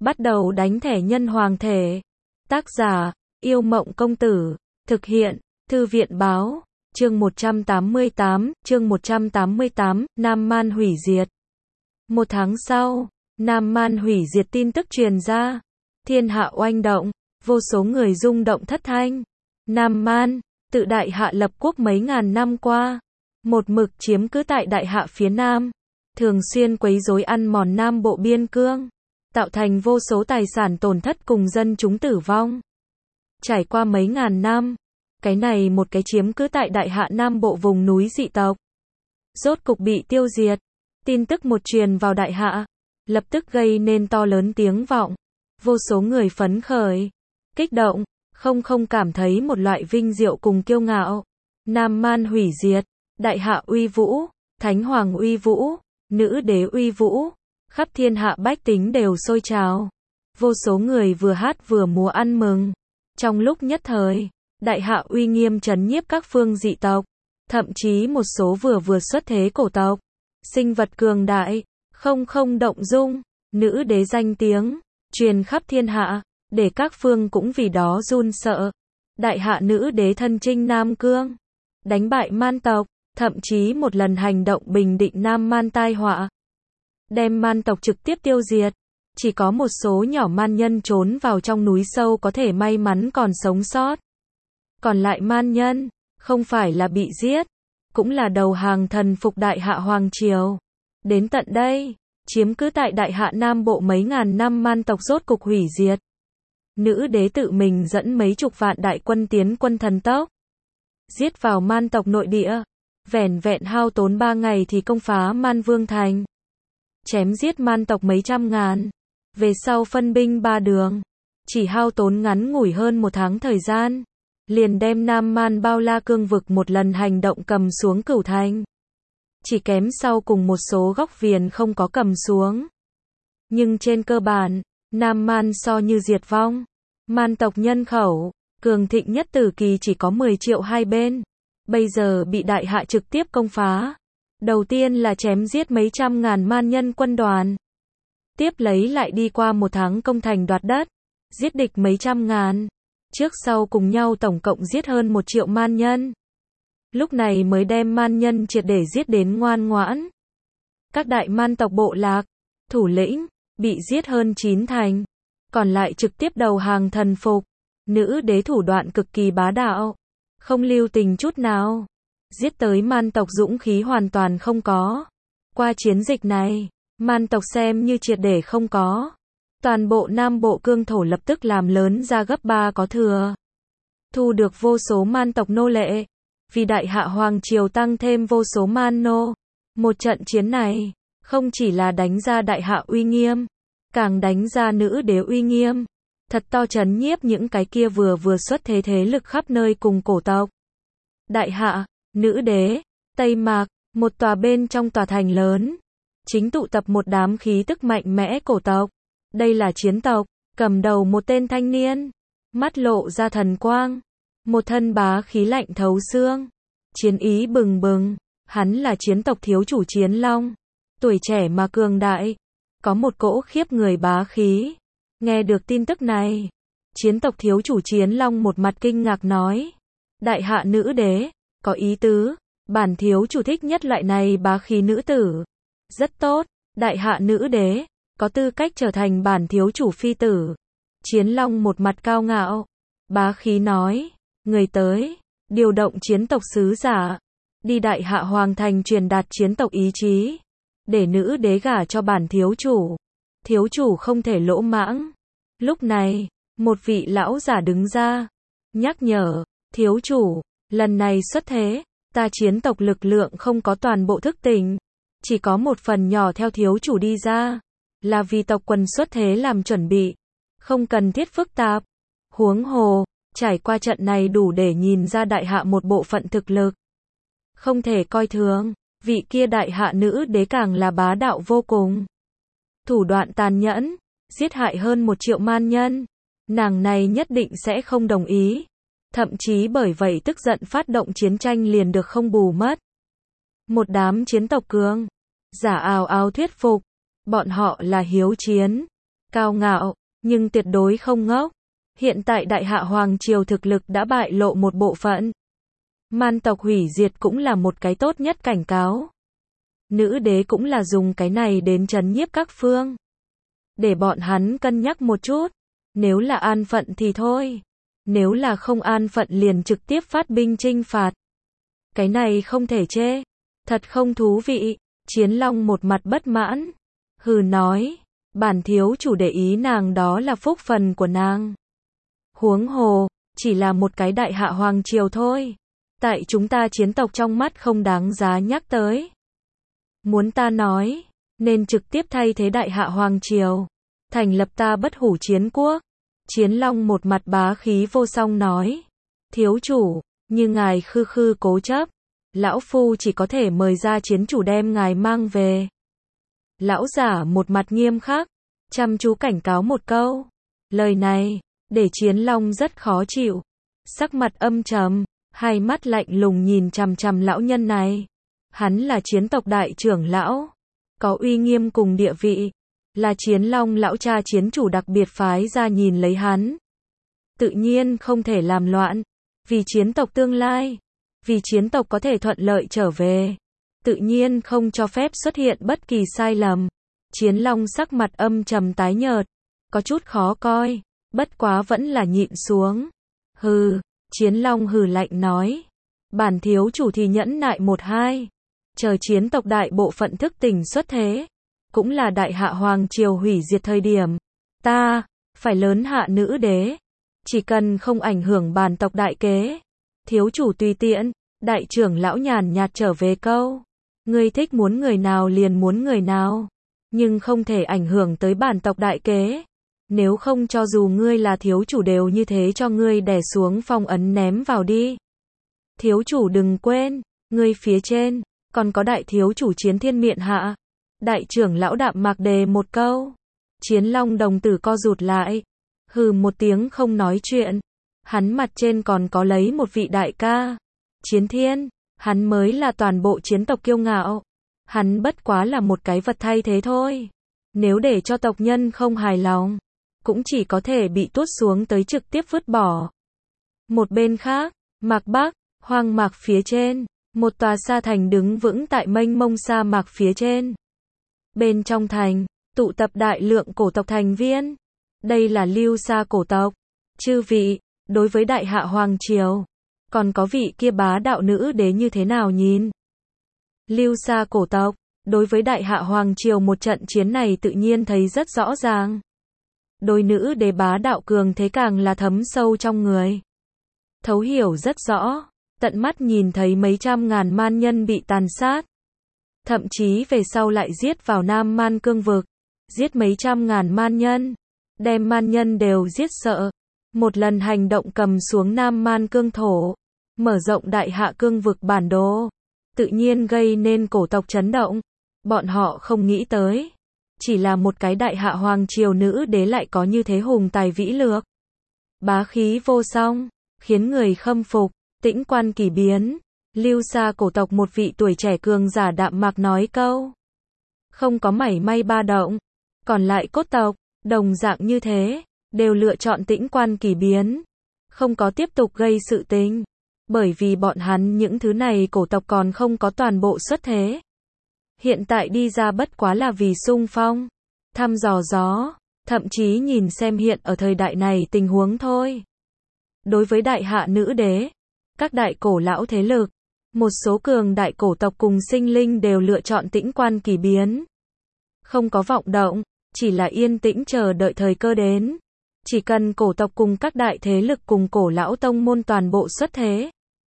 Bắt đầu đánh thẻ nhân hoàng thể. Tác giả, Yêu Mộng Công Tử. Thực hiện, Thư viện Báo. Chương 188, Nam Man hủy diệt. Một tháng sau, Nam Man hủy diệt tin tức truyền ra. Thiên hạ oanh động, vô số người rung động thất thanh. Nam Man, tự Đại Hạ lập quốc mấy ngàn năm qua, một mực chiếm cứ tại Đại Hạ phía Nam, thường xuyên quấy rối ăn mòn Nam Bộ biên cương, tạo thành vô số tài sản tổn thất cùng dân chúng tử vong. Trải qua mấy ngàn năm, cái này một cái chiếm cứ tại Đại Hạ Nam Bộ vùng núi dị tộc, rốt cục bị tiêu diệt. Tin tức một truyền vào Đại Hạ, lập tức gây nên to lớn tiếng vọng. Vô số người phấn khởi, kích động, không cảm thấy một loại vinh diệu cùng kiêu ngạo. Nam Man hủy diệt, Đại Hạ uy vũ, Thánh Hoàng uy vũ, Nữ Đế uy vũ, khắp thiên hạ bách tính đều sôi trào. Vô số người vừa hát vừa múa ăn mừng. Trong lúc nhất thời, Đại Hạ uy nghiêm trấn nhiếp các phương dị tộc, thậm chí một số vừa xuất thế cổ tộc, sinh vật cường đại, không động dung. Nữ Đế danh tiếng truyền khắp thiên hạ, để các phương cũng vì đó run sợ. Đại Hạ Nữ Đế thân chinh Nam Cương, đánh bại Man tộc, thậm chí một lần hành động bình định Nam Man tai họa, đem Man tộc trực tiếp tiêu diệt. Chỉ có một số nhỏ man nhân trốn vào trong núi sâu có thể may mắn còn sống sót. Còn lại man nhân, không phải là bị giết, cũng là đầu hàng thần phục Đại Hạ Hoàng Triều. Đến tận đây, chiếm cứ tại Đại Hạ Nam Bộ mấy ngàn năm Man tộc rốt cục hủy diệt. Nữ Đế tự mình dẫn mấy chục vạn đại quân tiến quân thần tốc, giết vào Man tộc nội địa, vẻn vẹn hao tốn 3 ngày thì công phá Man Vương Thành, chém giết Man tộc mấy trăm ngàn. Về sau phân binh 3 đường, chỉ hao tốn ngắn ngủi hơn 1 tháng thời gian, liền đem Nam Man bao la cương vực một lần hành động cầm xuống Cửu Thành. Chỉ kém sau cùng một số góc viền không có cầm xuống. Nhưng trên cơ bản, Nam Man so như diệt vong. Man tộc nhân khẩu, cường thịnh nhất tử kỳ chỉ có 10 triệu hai bên. Bây giờ bị Đại Hạ trực tiếp công phá. Đầu tiên là chém giết mấy trăm ngàn man nhân quân đoàn. Tiếp lấy lại đi qua 1 tháng công thành đoạt đất, giết địch mấy trăm ngàn. Trước sau cùng nhau tổng cộng giết hơn 1 triệu man nhân. Lúc này mới đem man nhân triệt để giết đến ngoan ngoãn. Các đại man tộc bộ lạc, thủ lĩnh, bị giết hơn 9 thành. Còn lại trực tiếp đầu hàng thần phục. Nữ Đế thủ đoạn cực kỳ bá đạo, không lưu tình chút nào. Giết tới man tộc dũng khí hoàn toàn không có. Qua chiến dịch này, man tộc xem như triệt để không có. Toàn bộ Nam Bộ cương thổ lập tức làm lớn ra gấp 3 có thừa. Thu được vô số man tộc nô lệ. Vì Đại Hạ Hoàng Triều tăng thêm vô số man nô. Một trận chiến này, không chỉ là đánh ra Đại Hạ uy nghiêm, càng đánh ra Nữ Đế uy nghiêm. Thật to trấn nhiếp những cái kia vừa xuất thế thế lực khắp nơi cùng cổ tộc. Đại Hạ, Nữ Đế, Tây Mạc, một tòa bên trong tòa thành lớn, chính tụ tập một đám khí tức mạnh mẽ cổ tộc. Đây là chiến tộc, cầm đầu một tên thanh niên, mắt lộ ra thần quang, một thân bá khí lạnh thấu xương, chiến ý bừng bừng. Hắn là chiến tộc thiếu chủ Chiến Long, tuổi trẻ mà cường đại, có một cỗ khiếp người bá khí. Nghe được tin tức này, chiến tộc thiếu chủ Chiến Long một mặt kinh ngạc nói: Đại Hạ Nữ Đế, có ý tứ, bản thiếu chủ thích nhất loại này bá khí nữ tử. Rất tốt, Đại Hạ Nữ Đế, có tư cách trở thành bản thiếu chủ phi tử. Chiến Long một mặt cao ngạo, bá khí nói: người tới, điều động chiến tộc sứ giả, đi Đại Hạ Hoàng Thành truyền đạt chiến tộc ý chí, để Nữ Đế gả cho bản thiếu chủ. Thiếu chủ không thể lỗ mãng. Lúc này, một vị lão giả đứng ra, nhắc nhở: thiếu chủ, lần này xuất thế, ta chiến tộc lực lượng không có toàn bộ thức tỉnh, chỉ có một phần nhỏ theo thiếu chủ đi ra, là vì tộc quần xuất thế làm chuẩn bị, không cần thiết phức tạp. Huống hồ, trải qua trận này đủ để nhìn ra Đại Hạ một bộ phận thực lực, không thể coi thường. Vị kia Đại Hạ Nữ Đế càng là bá đạo vô cùng, thủ đoạn tàn nhẫn, giết hại hơn 1 triệu man nhân. Nàng này nhất định sẽ không đồng ý, thậm chí bởi vậy tức giận phát động chiến tranh liền được không bù mất. Một đám chiến tộc cường giả ào ào thuyết phục, bọn họ là hiếu chiến, cao ngạo, nhưng tuyệt đối không ngốc. Hiện tại Đại Hạ Hoàng Triều thực lực đã bại lộ một bộ phận. Man tộc hủy diệt cũng là một cái tốt nhất cảnh cáo. Nữ đế cũng là dùng cái này đến trấn nhiếp các phương. Để bọn hắn cân nhắc một chút. Nếu là an phận thì thôi. Nếu là không an phận liền trực tiếp phát binh chinh phạt. Cái này không thể chê. Thật không thú vị. Chiến Long một mặt bất mãn. Hừ nói. Bản thiếu chủ để ý nàng đó là phúc phần của nàng. Huống hồ, chỉ là một cái Đại Hạ Hoàng Triều thôi. Tại chúng ta chiến tộc trong mắt không đáng giá nhắc tới. Muốn ta nói, nên trực tiếp thay thế Đại Hạ Hoàng Triều. Thành lập ta Bất Hủ Chiến Quốc. Chiến Long một mặt bá khí vô song nói. Thiếu chủ, như ngài khư khư cố chấp. Lão Phu chỉ có thể mời ra chiến chủ đem ngài mang về. Lão giả một mặt nghiêm khắc, chăm chú cảnh cáo một câu. Lời này, để Chiến Long rất khó chịu. Sắc mặt âm trầm, hai mắt lạnh lùng nhìn chằm chằm lão nhân này. Hắn là chiến tộc đại trưởng lão, có uy nghiêm cùng địa vị, là Chiến Long lão cha chiến chủ đặc biệt phái ra nhìn lấy hắn. Tự nhiên không thể làm loạn, vì chiến tộc tương lai, vì chiến tộc có thể thuận lợi trở về. Tự nhiên không cho phép xuất hiện bất kỳ sai lầm. Chiến Long sắc mặt âm trầm tái nhợt, có chút khó coi, bất quá vẫn là nhịn xuống. Hừ, Chiến Long hừ lạnh nói. Bản thiếu chủ thì nhẫn nại một hai. Chờ chiến tộc đại bộ phận thức tỉnh xuất thế. Cũng là Đại Hạ Hoàng Triều hủy diệt thời điểm. Ta, phải lớn hạ nữ đế. Chỉ cần không ảnh hưởng bản tộc đại kế. Thiếu chủ tùy tiện, đại trưởng lão nhàn nhạt trở về câu. Ngươi thích muốn người nào liền muốn người nào. Nhưng không thể ảnh hưởng tới bản tộc đại kế. Nếu không cho dù ngươi là thiếu chủ đều như thế cho ngươi đè xuống phong ấn ném vào đi. Thiếu chủ đừng quên, ngươi phía trên, còn có đại thiếu chủ Chiến Thiên Miện Hạ. Đại trưởng lão đạm mạc đề một câu. Chiến Long đồng tử co rụt lại. Hừ một tiếng không nói chuyện. Hắn mặt trên còn có lấy một vị đại ca. Chiến Thiên, hắn mới là toàn bộ chiến tộc kiêu ngạo. Hắn bất quá là một cái vật thay thế thôi. Nếu để cho tộc nhân không hài lòng, cũng chỉ có thể bị tuốt xuống tới trực tiếp vứt bỏ. Một bên khác, Mạc Bắc, hoang mạc phía trên, một tòa sa thành đứng vững tại mênh mông sa mạc phía trên. Bên trong thành, tụ tập đại lượng cổ tộc thành viên. Đây là Lưu Sa cổ tộc. Chư vị, đối với Đại Hạ Hoàng Triều, còn có vị kia bá đạo nữ đế như thế nào nhìn? Lưu Sa cổ tộc, đối với Đại Hạ Hoàng Triều một trận chiến này tự nhiên thấy rất rõ ràng. Đôi nữ đế bá đạo cường thế càng là thấm sâu trong người. Thấu hiểu rất rõ, tận mắt nhìn thấy mấy trăm ngàn man nhân bị tàn sát. Thậm chí về sau lại giết vào Nam Man cương vực, giết mấy trăm ngàn man nhân, đem man nhân đều giết sợ. Một lần hành động cầm xuống Nam Man cương thổ, mở rộng Đại Hạ cương vực bản đồ, tự nhiên gây nên cổ tộc chấn động. Bọn họ không nghĩ tới, chỉ là một cái Đại Hạ Hoàng Triều nữ đế lại có như thế hùng tài vĩ lược. Bá khí vô song, khiến người khâm phục. Tĩnh Quan kỳ biến, Lưu Sa cổ tộc một vị tuổi trẻ cường giả đạm mạc nói câu. Không có mảy may ba động. Còn lại cốt tộc, đồng dạng như thế, đều lựa chọn Tĩnh Quan kỳ biến. Không có tiếp tục gây sự tình. Bởi vì bọn hắn những thứ này cổ tộc còn không có toàn bộ xuất thế. Hiện tại đi ra bất quá là vì xung phong, thăm dò gió, thậm chí nhìn xem hiện ở thời đại này tình huống thôi. Đối với Đại Hạ nữ đế, các đại cổ lão thế lực, một số cường đại cổ tộc cùng sinh linh đều lựa chọn Tĩnh Quan kỳ biến. Không có vọng động, chỉ là yên tĩnh chờ đợi thời cơ đến. Chỉ cần cổ tộc cùng các đại thế lực cùng cổ lão tông môn toàn bộ xuất thế.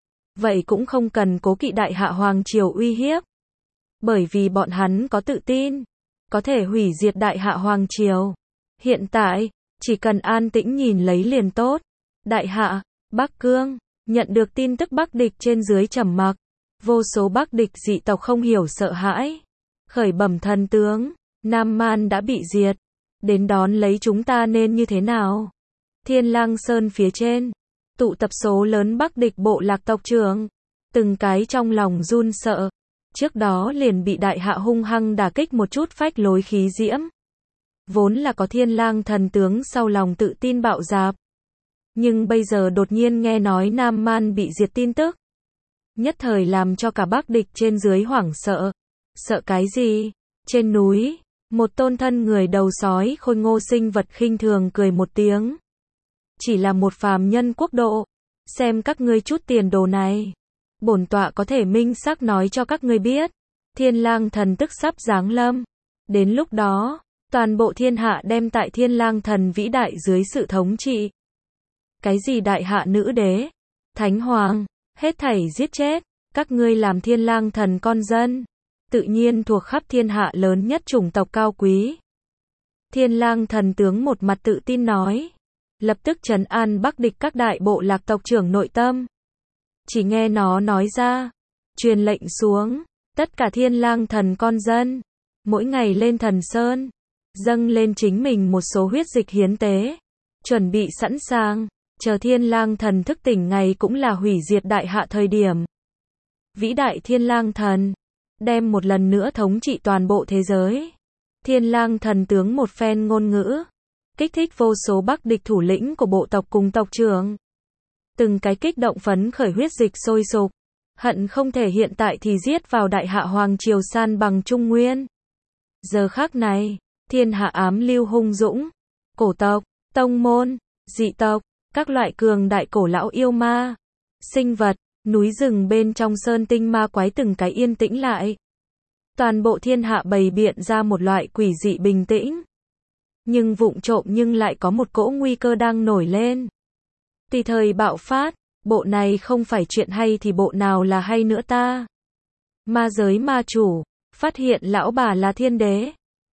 Vậy cũng không cần cố kỵ Đại Hạ Hoàng Triều uy hiếp. Bởi vì bọn hắn có tự tin, có thể hủy diệt Đại Hạ Hoàng Triều. Hiện tại, chỉ cần an tĩnh nhìn lấy liền tốt. Đại Hạ, Bắc Cương, nhận được tin tức Bắc địch trên dưới trầm mặc. Vô số Bắc địch dị tộc không hiểu sợ hãi. Khởi bẩm thần tướng, Nam Man đã bị diệt. Đến đón lấy chúng ta nên như thế nào? Thiên Lang Sơn phía trên, tụ tập số lớn Bắc địch bộ lạc tộc trưởng. Từng cái trong lòng run sợ. Trước đó liền bị Đại Hạ hung hăng đả kích một chút phách lối khí diễm. vốn là có Thiên Lang thần tướng sau lòng tự tin bạo dạp. Nhưng bây giờ đột nhiên nghe nói Nam Man bị diệt tin tức. Nhất thời làm cho cả Bắc địch trên dưới hoảng sợ. Sợ cái gì? Trên núi, một tôn thân người đầu sói khôi ngô sinh vật khinh thường cười một tiếng. Chỉ là một phàm nhân quốc độ. Xem các ngươi chút tiền đồ này. Bổn tọa có thể minh xác nói cho các ngươi biết. Thiên Lang thần tức sắp giáng lâm. Đến lúc đó, toàn bộ thiên hạ đem tại Thiên Lang thần vĩ đại dưới sự thống trị. Cái gì đại hạ nữ đế, thánh hoàng, hết thảy giết chết, các ngươi làm Thiên Lang thần con dân, tự nhiên thuộc khắp thiên hạ lớn nhất chủng tộc cao quý. Thiên Lang thần tướng một mặt tự tin nói, lập tức trấn an Bắc địch các đại bộ lạc tộc trưởng nội tâm. Chỉ nghe nó nói ra, truyền lệnh xuống, tất cả Thiên Lang thần con dân, mỗi ngày lên thần sơn, dâng lên chính mình một số huyết dịch hiến tế, chuẩn bị sẵn sàng, chờ Thiên Lang thần thức tỉnh ngày cũng là hủy diệt đại hạ thời điểm. Vĩ đại Thiên Lang thần, đem một lần nữa thống trị toàn bộ thế giới. Thiên Lang thần tướng một phen ngôn ngữ, kích thích vô số Bắc địch thủ lĩnh của bộ tộc cùng tộc trưởng. Từng cái kích động phấn khởi huyết dịch sôi sục, hận không thể hiện tại thì giết vào đại hạ hoàng triều san bằng Trung Nguyên. Giờ khắc này, thiên hạ ám lưu hung dũng, cổ tộc, tông môn, dị tộc, các loại cường đại cổ lão yêu ma, sinh vật, núi rừng bên trong sơn tinh ma quái từng cái yên tĩnh lại. Toàn bộ thiên hạ bày biện ra một loại quỷ dị bình tĩnh. Nhưng vụng trộm nhưng lại có một cỗ nguy cơ đang nổi lên. Tùy thời bạo phát, bộ này không phải chuyện hay thì bộ nào là hay nữa ta. Ma giới ma chủ, phát hiện lão bà là thiên đế.